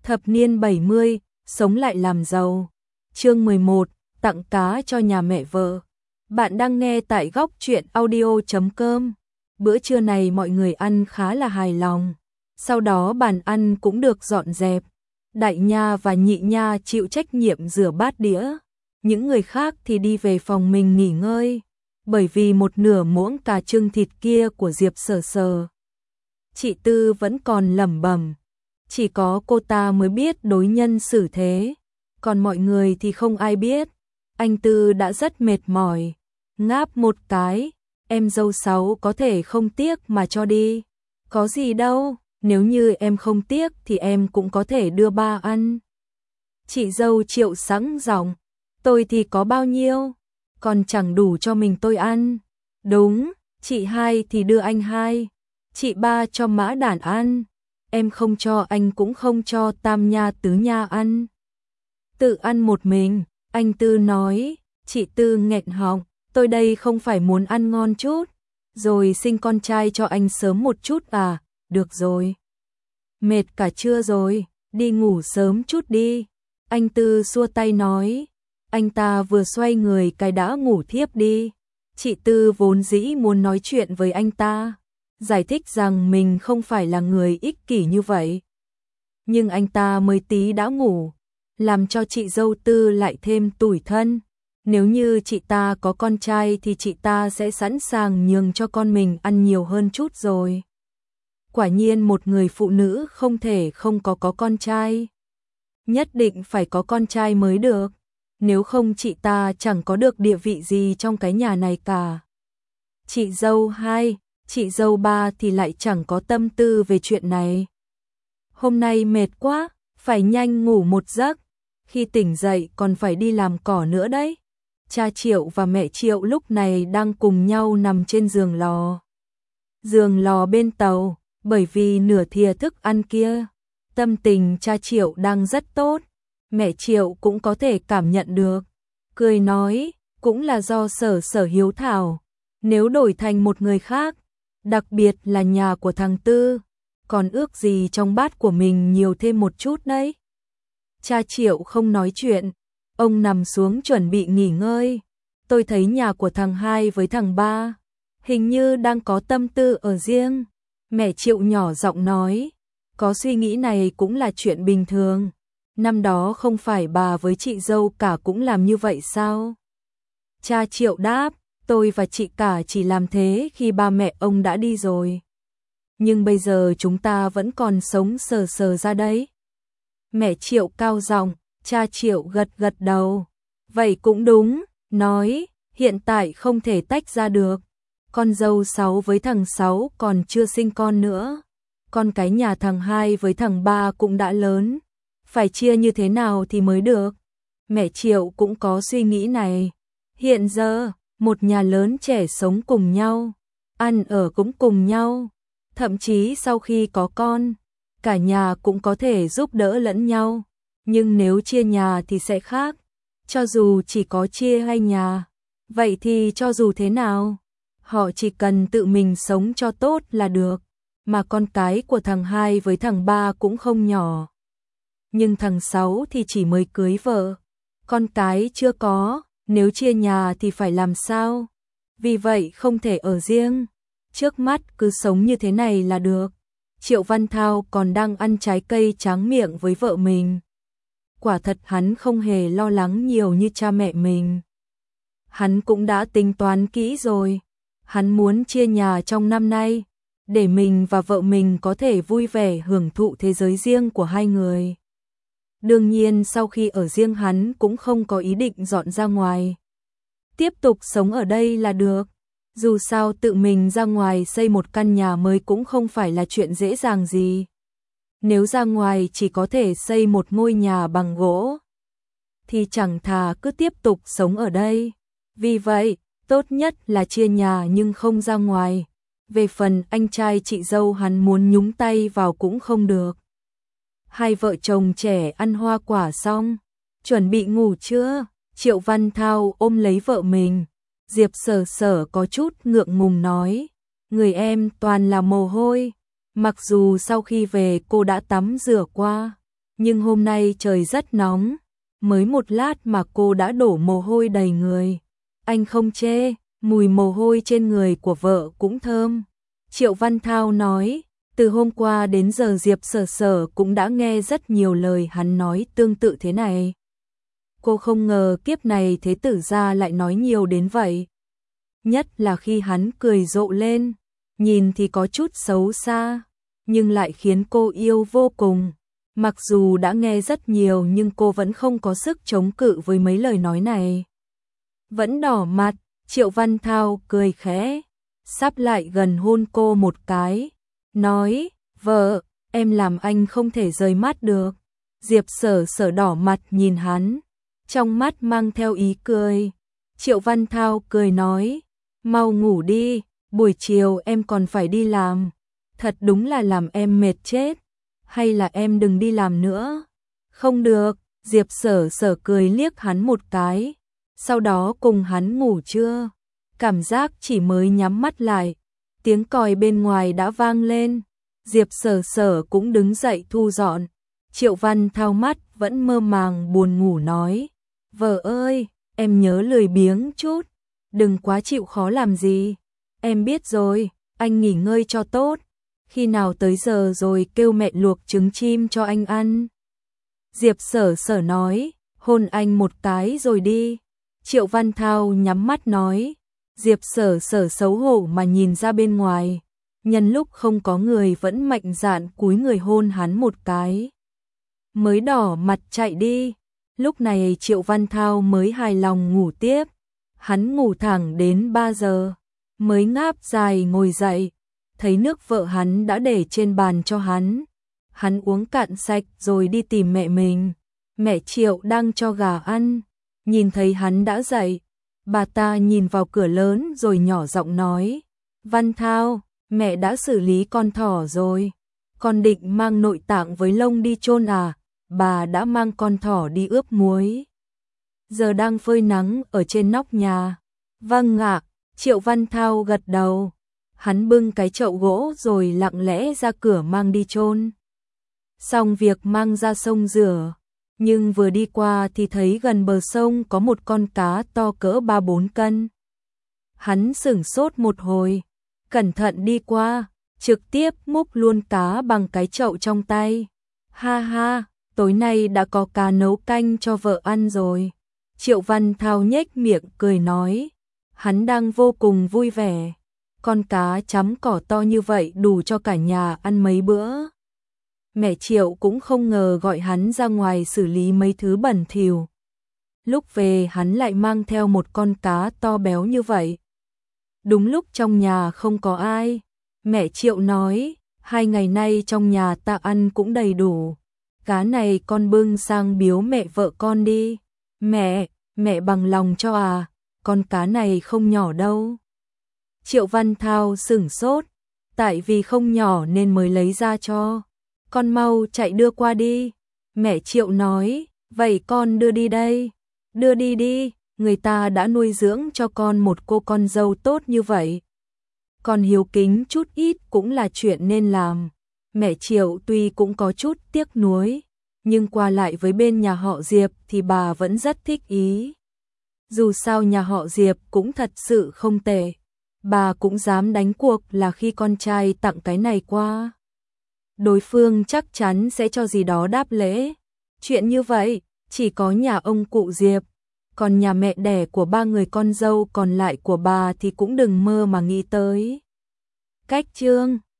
Thập niên 70, sống lại làm giàu. Chương 11, tặng cá cho nhà mẹ vợ. Bạn đang nghe tại góc truyện audio.com. Bữa trưa này mọi người ăn khá là hài lòng. Sau đó bàn ăn cũng được dọn dẹp. Đại nha và nhị nha chịu trách nhiệm rửa bát đĩa. Những người khác thì đi về phòng mình nghỉ ngơi. Bởi vì một nửa muỗng cà chưng thịt kia của Diệp Sở Sở, chị Tư vẫn còn lẩm bẩm. Chỉ có cô ta mới biết đối nhân xử thế, còn mọi người thì không ai biết. Anh Tư đã rất mệt mỏi, ngáp một cái, em dâu Sáu có thể không tiếc mà cho đi. Có gì đâu, nếu như em không tiếc thì em cũng có thể đưa ba ăn. Chị dâu Triệu sẵn giọng, tôi thì có bao nhiêu, còn chẳng đủ cho mình tôi ăn. Đúng, chị Hai thì đưa anh Hai, chị Ba cho Mã Đản ăn. Em không cho anh cũng không cho Tam Nha Tứ Nha ăn. Tự ăn một mình, anh Tư nói. Chị Tư nghẹn họng, tôi đây không phải muốn ăn ngon chút, rồi sinh con trai cho anh sớm một chút à, được rồi. Mệt cả trưa rồi, đi ngủ sớm chút đi. Anh Tư xua tay nói, anh ta vừa xoay người cái đã ngủ thiếp đi. Chị Tư vốn dĩ muốn nói chuyện với anh ta, giải thích rằng mình không phải là người ích kỷ như vậy. Nhưng anh ta mới tí đã ngủ, làm cho chị dâu Tư lại thêm tủi thân. Nếu như chị ta có con trai thì chị ta sẽ sẵn sàng nhường cho con mình ăn nhiều hơn chút rồi. Quả nhiên một người phụ nữ không thể không có con trai. Nhất định phải có con trai mới được, nếu không chị ta chẳng có được địa vị gì trong cái nhà này cả. Chị dâu Hai, chị dâu Ba thì lại chẳng có tâm tư về chuyện này. Hôm nay mệt quá, phải nhanh ngủ một giấc, khi tỉnh dậy còn phải đi làm cỏ nữa đấy. Cha Triệu và mẹ Triệu lúc này đang cùng nhau nằm trên giường lò. Giường lò bên tàu, bởi vì nửa thìa thức ăn kia, tâm tình cha Triệu đang rất tốt, mẹ Triệu cũng có thể cảm nhận được. Cười nói, cũng là do Sở Sở hiếu thảo, nếu đổi thành một người khác, đặc biệt là nhà của thằng Tư, còn ước gì trong bát của mình nhiều thêm một chút đấy. Cha Triệu không nói chuyện, ông nằm xuống chuẩn bị nghỉ ngơi. Tôi thấy nhà của thằng Hai với thằng Ba hình như đang có tâm tư ở riêng. Mẹ Triệu nhỏ giọng nói, có suy nghĩ này cũng là chuyện bình thường. Năm đó không phải bà với chị dâu cả cũng làm như vậy sao? Cha Triệu đáp, tôi và chị cả chỉ làm thế khi ba mẹ ông đã đi rồi. Nhưng bây giờ chúng ta vẫn còn sống sờ sờ ra đấy. Mẹ Triệu cao giọng, cha Triệu gật gật đầu. Vậy cũng đúng, nói, hiện tại không thể tách ra được. Con dâu Sáu với thằng Sáu còn chưa sinh con nữa. Con cái nhà thằng Hai với thằng Ba cũng đã lớn. Phải chia như thế nào thì mới được. Mẹ Triệu cũng có suy nghĩ này. Hiện giờ, một nhà lớn trẻ sống cùng nhau, ăn ở cũng cùng nhau. Thậm chí sau khi có con, cả nhà cũng có thể giúp đỡ lẫn nhau. Nhưng nếu chia nhà thì sẽ khác. Cho dù chỉ có chia hai nhà, vậy thì cho dù thế nào, họ chỉ cần tự mình sống cho tốt là được. Mà con cái của thằng Hai với thằng Ba cũng không nhỏ. Nhưng thằng Sáu thì chỉ mới cưới vợ, con cái chưa có, nếu chia nhà thì phải làm sao? Vì vậy không thể ở riêng, trước mắt cứ sống như thế này là được. Triệu Văn Thao còn đang ăn trái cây tráng miệng với vợ mình. Quả thật hắn không hề lo lắng nhiều như cha mẹ mình. Hắn cũng đã tính toán kỹ rồi, hắn muốn chia nhà trong năm nay, để mình và vợ mình có thể vui vẻ hưởng thụ thế giới riêng của hai người. Đương nhiên sau khi ở riêng hắn cũng không có ý định dọn ra ngoài. Tiếp tục sống ở đây là được. Dù sao tự mình ra ngoài xây một căn nhà mới cũng không phải là chuyện dễ dàng gì. Nếu ra ngoài chỉ có thể xây một ngôi nhà bằng gỗ, thì chẳng thà cứ tiếp tục sống ở đây. Vì vậy, tốt nhất là chia nhà nhưng không ra ngoài. Về phần anh trai chị dâu hắn muốn nhúng tay vào cũng không được. Hai vợ chồng trẻ ăn hoa quả xong, chuẩn bị ngủ chưa? Triệu Văn Thao ôm lấy vợ mình. Diệp Sở Sở có chút ngượng ngùng nói, người em toàn là mồ hôi. Mặc dù sau khi về cô đã tắm rửa qua, nhưng hôm nay trời rất nóng, mới một lát mà cô đã đổ mồ hôi đầy người. Anh không chê, mùi mồ hôi trên người của vợ cũng thơm. Triệu Văn Thao nói, từ hôm qua đến giờ Diệp Sở Sở cũng đã nghe rất nhiều lời hắn nói tương tự thế này. Cô không ngờ kiếp này thế tử gia lại nói nhiều đến vậy. Nhất là khi hắn cười rộ lên, nhìn thì có chút xấu xa, nhưng lại khiến cô yêu vô cùng. Mặc dù đã nghe rất nhiều nhưng cô vẫn không có sức chống cự với mấy lời nói này. Vẫn đỏ mặt, Triệu Văn Thao cười khẽ, sắp lại gần hôn cô một cái, nói, vợ, em làm anh không thể rời mắt được. Diệp Sở Sở đỏ mặt nhìn hắn, trong mắt mang theo ý cười. Triệu Văn Thao cười nói, mau ngủ đi, buổi chiều em còn phải đi làm. Thật đúng là làm em mệt chết. Hay là em đừng đi làm nữa? Không được, Diệp Sở Sở cười liếc hắn một cái, sau đó cùng hắn ngủ trưa. Cảm giác chỉ mới nhắm mắt lại, tiếng còi bên ngoài đã vang lên. Diệp Sở Sở cũng đứng dậy thu dọn. Triệu Văn Thao mắt vẫn mơ màng buồn ngủ nói, vợ ơi, em nhớ lười biếng chút, đừng quá chịu khó làm gì. Em biết rồi, anh nghỉ ngơi cho tốt. Khi nào tới giờ rồi kêu mẹ luộc trứng chim cho anh ăn. Diệp Sở Sở nói, hôn anh một cái rồi đi. Triệu Văn Thao nhắm mắt nói. Diệp Sở Sở xấu hổ mà nhìn ra bên ngoài. Nhân lúc không có người vẫn mạnh dạn cúi người hôn hắn một cái. Mới đỏ mặt chạy đi. Lúc này Triệu Văn Thao mới hài lòng ngủ tiếp. Hắn ngủ thẳng đến 3 giờ. Mới ngáp dài ngồi dậy. Thấy nước vợ hắn đã để trên bàn cho hắn. Hắn uống cạn sạch rồi đi tìm mẹ mình. Mẹ Triệu đang cho gà ăn. Nhìn thấy hắn đã dậy, bà ta nhìn vào cửa lớn rồi nhỏ giọng nói, Văn Thao, mẹ đã xử lý con thỏ rồi. Con định mang nội tạng với lông đi chôn à? Bà đã mang con thỏ đi ướp muối. Giờ đang phơi nắng ở trên nóc nhà. Vâng ạ, Triệu Văn Thao gật đầu. Hắn bưng cái chậu gỗ rồi lặng lẽ ra cửa mang đi chôn. Xong việc mang ra sông rửa, nhưng vừa đi qua thì thấy gần bờ sông có một con cá to cỡ 3-4 cân. Hắn sửng sốt một hồi, cẩn thận đi qua, trực tiếp múc luôn cá bằng cái chậu trong tay. Ha ha, tối nay đã có cá nấu canh cho vợ ăn rồi. Triệu Văn Thao nhếch miệng cười nói, hắn đang vô cùng vui vẻ. Con cá chấm cỏ to như vậy đủ cho cả nhà ăn mấy bữa. Mẹ Triệu cũng không ngờ gọi hắn ra ngoài xử lý mấy thứ bẩn thỉu. Lúc về hắn lại mang theo một con cá to béo như vậy. Đúng lúc trong nhà không có ai, mẹ Triệu nói, 2 ngày nay trong nhà ta ăn cũng đầy đủ. Cá này con bưng sang biếu mẹ vợ con đi. Mẹ bằng lòng cho à, con cá này không nhỏ đâu. Triệu Văn Thao sửng sốt, tại vì không nhỏ nên mới lấy ra cho. Con mau chạy đưa qua đi. Mẹ Triệu nói, vậy con đưa đi đây. Đưa đi đi, người ta đã nuôi dưỡng cho con một cô con dâu tốt như vậy. Con hiếu kính chút ít cũng là chuyện nên làm. Mẹ Triệu tuy cũng có chút tiếc nuối, nhưng qua lại với bên nhà họ Diệp thì bà vẫn rất thích ý. Dù sao nhà họ Diệp cũng thật sự không tệ. Bà cũng dám đánh cuộc là khi con trai tặng cái này qua, đối phương chắc chắn sẽ cho gì đó đáp lễ. Chuyện như vậy, chỉ có nhà ông cụ Diệp, còn nhà mẹ đẻ của 3 người con dâu còn lại của bà thì cũng đừng mơ mà nghĩ tới. Cách chương